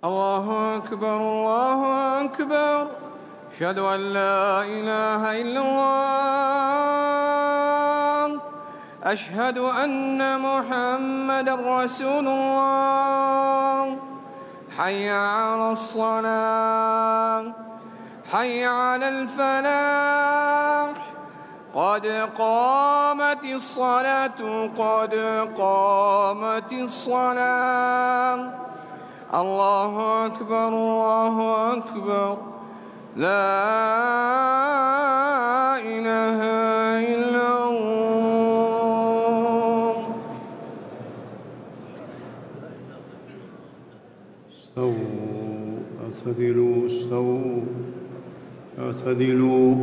الله أكبر الله أكبر. أشهد أن لا إله إلا الله. أشهد أن محمدًا رسول الله. حي على الصلاة، حي على الفلاح، قد قامت الصلاة، قد قامت الصلاة. الله أكبر الله أكبر. لا إله إلا الله. استووا اعتدلوا استووا اعتدلوا.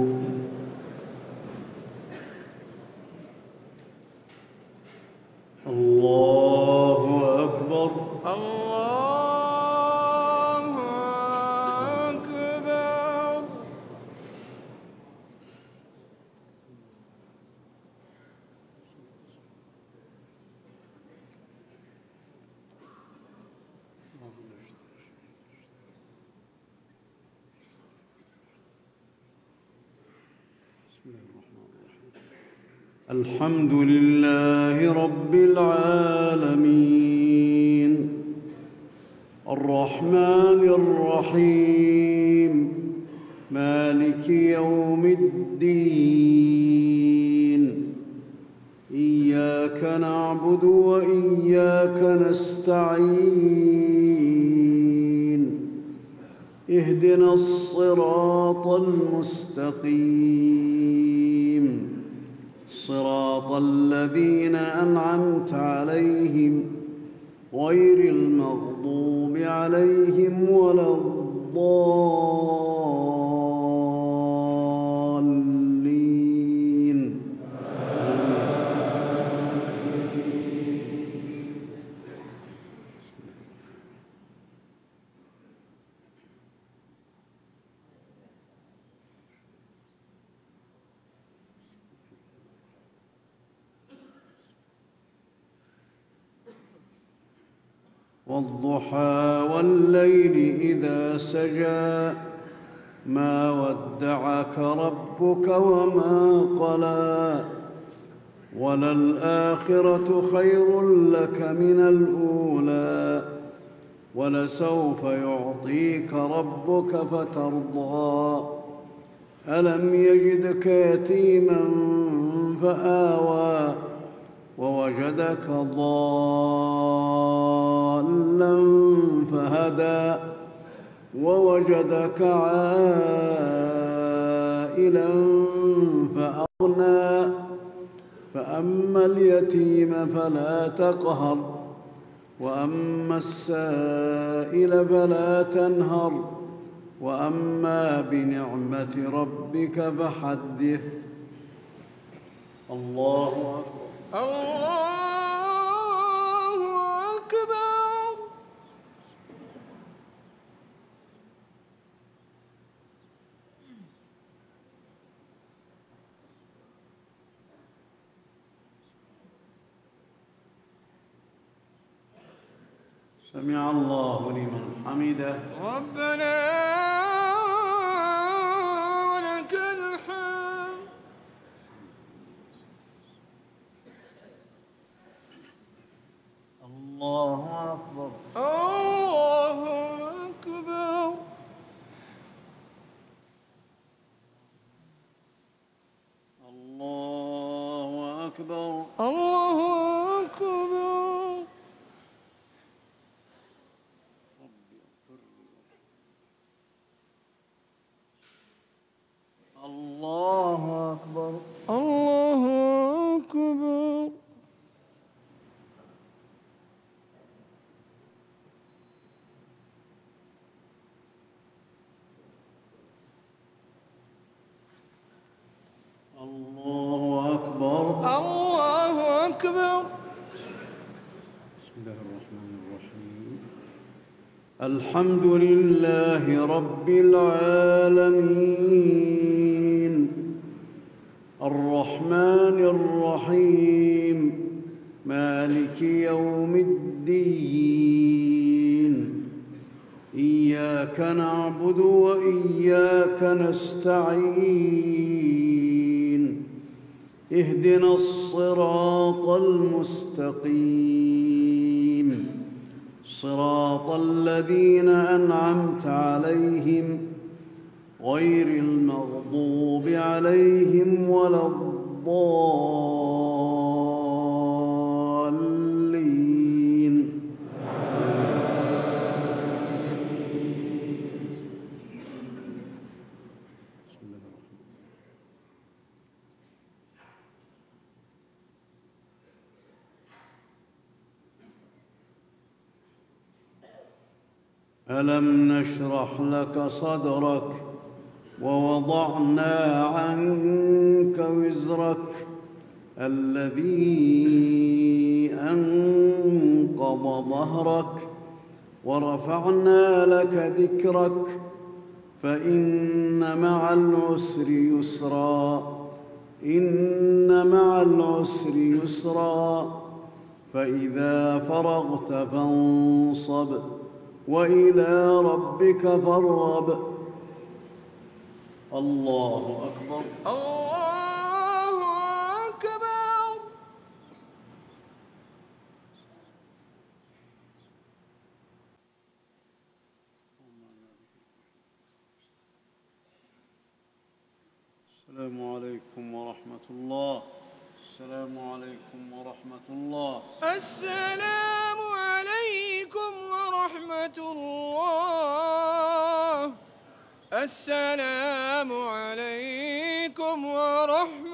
الله أكبر الله أكبر. الحمد لله رب العالمين الرحمن الرحيم مالك يوم الدين إياك نعبد وإياك نستعين اهدنا الصراط المستقيم صراط الذين أنعمت عليهم غير المغضوب عليهم ولا الضالين والضحى والليل إذا سجى ما ودعك ربك وما قلى وللآخرة خير لك من الأولى ولسوف يعطيك ربك فترضى ألم يجدك يتيما فآوى ووجدك ضالا فهدى ووجدك عائلا فأغنى فأما اليتيم فلا تقهر وأما السائل فلا تنهر وأما بنعمة ربك فحدث. الله أكبر الله أكبر. سمع الله لمن حمده. ربنا ولك الحمد. الله أكبر الله أكبر. الله أكبر الله أكبر. الله أكبر الله أكبر. الله أكبر. الله أكبر. بسم الله الرحمن الرحيم الحمد لله رب العالمين الرحمن الرحيم مالك يوم الدين إياك نعبد وإياك نستعين اهدنا الصراط المستقيم صراط الذين أنعمت عليهم غير المغضوب عليهم ولا الضالين. ألم نشرح لك صدرك ووضعنا عنك وزرك الذي أنقض ظهرك ورفعنا لك ذكرك فإن مع العسر يسرا إن مع العسر يسرا فإذا فرغت فانصب وإلى ربك فارغب. الله أكبر. الله أكبر. السلام عليكم ورحمة الله. السلام عليكم ورحمة الله. السلام عليكم ورحمة الله. السلام عليكم ورحمة